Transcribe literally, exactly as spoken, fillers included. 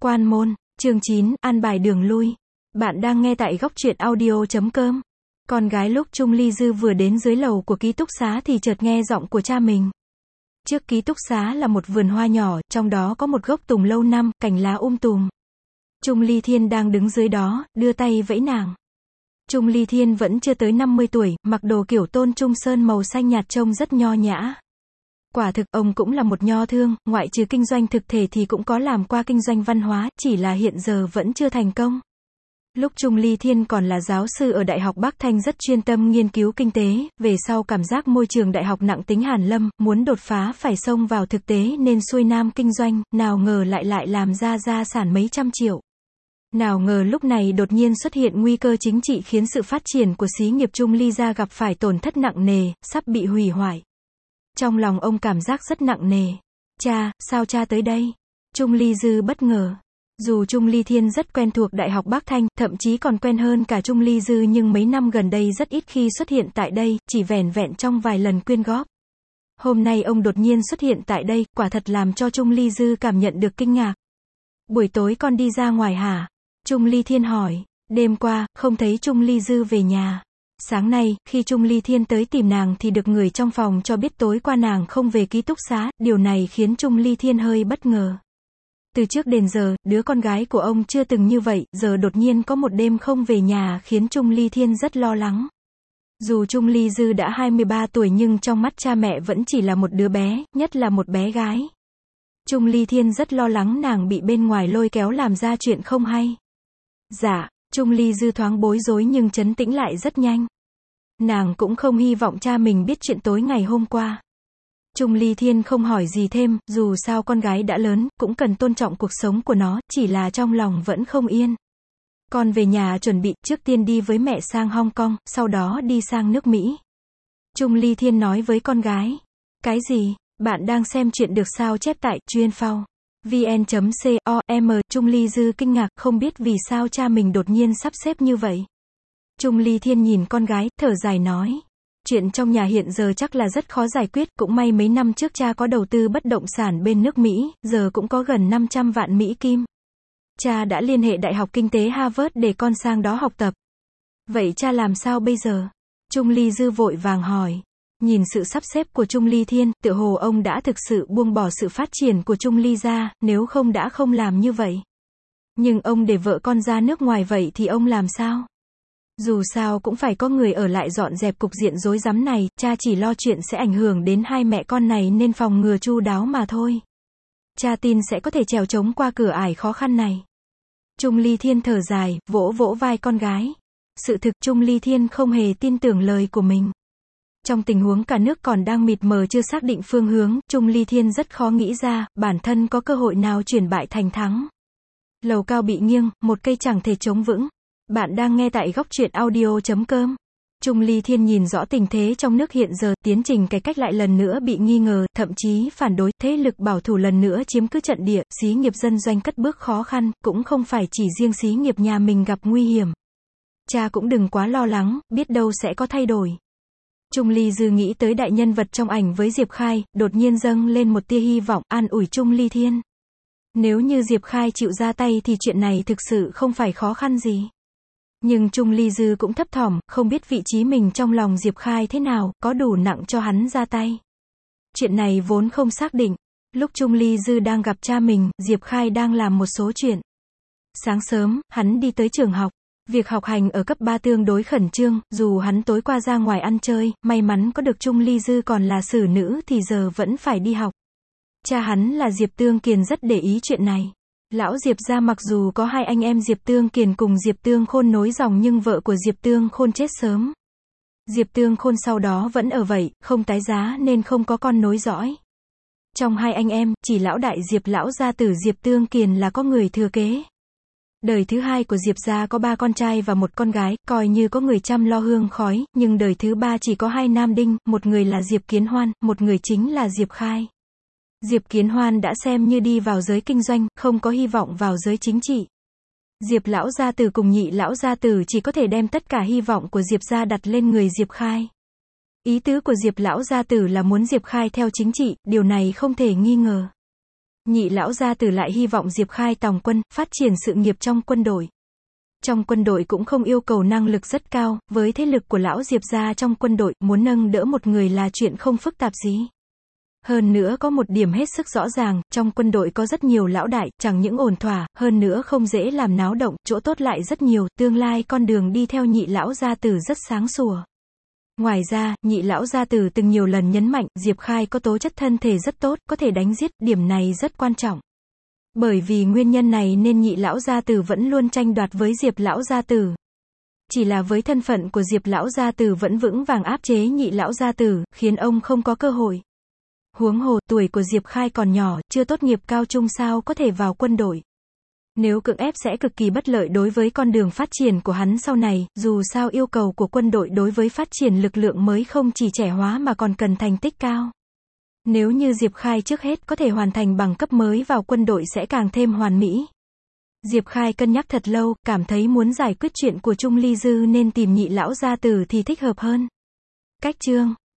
Quan môn, chương chín, an bài đường lui. Bạn đang nghe tại góc truyện audio chấm com. Con gái lúc Trung Ly Dư vừa đến dưới lầu của ký túc xá thì chợt nghe giọng của cha mình. Trước ký túc xá là một vườn hoa nhỏ, trong đó có một gốc tùng lâu năm, cành lá um tùm. Trung Ly Thiên đang đứng dưới đó, đưa tay vẫy nàng. Trung Ly Thiên vẫn chưa tới năm mươi tuổi, mặc đồ kiểu tôn trung sơn màu xanh nhạt trông rất nho nhã. Quả thực, ông cũng là một nho thương, ngoại trừ kinh doanh thực thể thì cũng có làm qua kinh doanh văn hóa, chỉ là hiện giờ vẫn chưa thành công. Lúc Trung Ly Thiên còn là giáo sư ở Đại học Bắc Thanh rất chuyên tâm nghiên cứu kinh tế, về sau cảm giác môi trường đại học nặng tính hàn lâm, muốn đột phá phải xông vào thực tế nên xuôi nam kinh doanh, nào ngờ lại lại làm ra gia sản mấy trăm triệu. Nào ngờ lúc này đột nhiên xuất hiện nguy cơ chính trị khiến sự phát triển của xí nghiệp Trung Ly gia gặp phải tổn thất nặng nề, sắp bị hủy hoại. Trong lòng ông cảm giác rất nặng nề. Cha, sao cha tới đây? Trung Ly Dư bất ngờ. Dù Trung Ly Thiên rất quen thuộc Đại học Bắc Thanh, thậm chí còn quen hơn cả Trung Ly Dư nhưng mấy năm gần đây rất ít khi xuất hiện tại đây, chỉ vẻn vẹn trong vài lần quyên góp. Hôm nay ông đột nhiên xuất hiện tại đây, quả thật làm cho Trung Ly Dư cảm nhận được kinh ngạc. Buổi tối con đi ra ngoài hả? Trung Ly Thiên hỏi. Đêm qua, không thấy Trung Ly Dư về nhà. Sáng nay, khi Trung Ly Thiên tới tìm nàng thì được người trong phòng cho biết tối qua nàng không về ký túc xá, điều này khiến Trung Ly Thiên hơi bất ngờ. Từ trước đến giờ, đứa con gái của ông chưa từng như vậy, giờ đột nhiên có một đêm không về nhà khiến Trung Ly Thiên rất lo lắng. Dù Trung Ly Dư đã hai mươi ba tuổi nhưng trong mắt cha mẹ vẫn chỉ là một đứa bé, nhất là một bé gái. Trung Ly Thiên rất lo lắng nàng bị bên ngoài lôi kéo làm ra chuyện không hay. Dạ, Trung Ly Dư thoáng bối rối nhưng trấn tĩnh lại rất nhanh. Nàng cũng không hy vọng cha mình biết chuyện tối ngày hôm qua. Trung Ly Thiên không hỏi gì thêm, dù sao con gái đã lớn, cũng cần tôn trọng cuộc sống của nó, chỉ là trong lòng vẫn không yên. Con về nhà chuẩn bị, trước tiên đi với mẹ sang Hong Kong, sau đó đi sang nước Mỹ. Trung Ly Thiên nói với con gái. Cái gì? Bạn đang xem chuyện được sao chép tại chuyên phao vn chấm com. Trung Ly Dư kinh ngạc, không biết vì sao cha mình đột nhiên sắp xếp như vậy. Trung Ly Thiên nhìn con gái, thở dài nói. Chuyện trong nhà hiện giờ chắc là rất khó giải quyết, cũng may mấy năm trước cha có đầu tư bất động sản bên nước Mỹ, giờ cũng có gần năm trăm vạn Mỹ Kim. Cha đã liên hệ Đại học Kinh tế Harvard để con sang đó học tập. Vậy cha làm sao bây giờ? Trung Ly Dư vội vàng hỏi. Nhìn sự sắp xếp của Trung Ly Thiên, tựa hồ ông đã thực sự buông bỏ sự phát triển của Trung Ly gia, nếu không đã không làm như vậy. Nhưng ông để vợ con ra nước ngoài vậy thì ông làm sao? Dù sao cũng phải có người ở lại dọn dẹp cục diện rối rắm này, cha chỉ lo chuyện sẽ ảnh hưởng đến hai mẹ con này nên phòng ngừa chu đáo mà thôi. Cha tin sẽ có thể trèo trống qua cửa ải khó khăn này. Trung Ly Thiên thở dài, vỗ vỗ vai con gái. Sự thực Trung Ly Thiên không hề tin tưởng lời của mình. Trong tình huống cả nước còn đang mịt mờ chưa xác định phương hướng, Trung Ly Thiên rất khó nghĩ ra, bản thân có cơ hội nào chuyển bại thành thắng. Lầu cao bị nghiêng, một cây chẳng thể chống vững. Bạn đang nghe tại góc truyện audio chấm com. Trung Ly Thiên nhìn rõ tình thế trong nước hiện giờ, tiến trình cải cách lại lần nữa bị nghi ngờ, thậm chí phản đối, thế lực bảo thủ lần nữa chiếm cứ trận địa, xí nghiệp dân doanh cất bước khó khăn, cũng không phải chỉ riêng xí nghiệp nhà mình gặp nguy hiểm. Cha cũng đừng quá lo lắng, biết đâu sẽ có thay đổi. Trung Ly Dư nghĩ tới đại nhân vật trong ảnh với Diệp Khai, đột nhiên dâng lên một tia hy vọng, an ủi Trung Ly Thiên. Nếu như Diệp Khai chịu ra tay thì chuyện này thực sự không phải khó khăn gì. Nhưng Trung Ly Dư cũng thấp thỏm, không biết vị trí mình trong lòng Diệp Khai thế nào, có đủ nặng cho hắn ra tay. Chuyện này vốn không xác định. Lúc Trung Ly Dư đang gặp cha mình, Diệp Khai đang làm một số chuyện. Sáng sớm, hắn đi tới trường học. Việc học hành ở cấp ba tương đối khẩn trương, dù hắn tối qua ra ngoài ăn chơi, may mắn có được Trung Ly Dư còn là xử nữ thì giờ vẫn phải đi học. Cha hắn là Diệp Tương Kiền rất để ý chuyện này. Lão Diệp gia mặc dù có hai anh em Diệp Tương Kiền cùng Diệp Tương Khôn nối dòng nhưng vợ của Diệp Tương Khôn chết sớm. Diệp Tương Khôn sau đó vẫn ở vậy, không tái giá nên không có con nối dõi. Trong hai anh em, chỉ lão đại Diệp lão gia tử Diệp Tương Kiền là có người thừa kế. Đời thứ hai của Diệp gia có ba con trai và một con gái, coi như có người chăm lo hương khói, nhưng đời thứ ba chỉ có hai nam đinh, một người là Diệp Kiến Hoan, một người chính là Diệp Khai. Diệp Kiến Hoan đã xem như đi vào giới kinh doanh, không có hy vọng vào giới chính trị. Diệp lão gia tử cùng nhị lão gia tử chỉ có thể đem tất cả hy vọng của Diệp gia đặt lên người Diệp Khai. Ý tứ của Diệp lão gia tử là muốn Diệp Khai theo chính trị, điều này không thể nghi ngờ. Nhị lão gia tử lại hy vọng Diệp Khai tòng quân, phát triển sự nghiệp trong quân đội. Trong quân đội cũng không yêu cầu năng lực rất cao, với thế lực của lão Diệp gia trong quân đội, muốn nâng đỡ một người là chuyện không phức tạp gì. Hơn nữa có một điểm hết sức rõ ràng, trong quân đội có rất nhiều lão đại, chẳng những ổn thỏa, hơn nữa không dễ làm náo động, chỗ tốt lại rất nhiều, tương lai con đường đi theo nhị lão gia tử rất sáng sủa. Ngoài ra, nhị lão gia tử từng nhiều lần nhấn mạnh, Diệp Khai có tố chất thân thể rất tốt, có thể đánh giết, điểm này rất quan trọng. Bởi vì nguyên nhân này nên nhị lão gia tử vẫn luôn tranh đoạt với Diệp lão gia tử. Chỉ là với thân phận của Diệp lão gia tử vẫn vững vàng áp chế nhị lão gia tử, khiến ông không có cơ hội. Huống hồ, tuổi của Diệp Khai còn nhỏ, chưa tốt nghiệp cao trung sao có thể vào quân đội. Nếu cưỡng ép sẽ cực kỳ bất lợi đối với con đường phát triển của hắn sau này, dù sao yêu cầu của quân đội đối với phát triển lực lượng mới không chỉ trẻ hóa mà còn cần thành tích cao. Nếu như Diệp Khai trước hết có thể hoàn thành bằng cấp mới vào quân đội sẽ càng thêm hoàn mỹ. Diệp Khai cân nhắc thật lâu, cảm thấy muốn giải quyết chuyện của Trung Ly Dư nên tìm nhị lão gia tử thì thích hợp hơn. Cách chương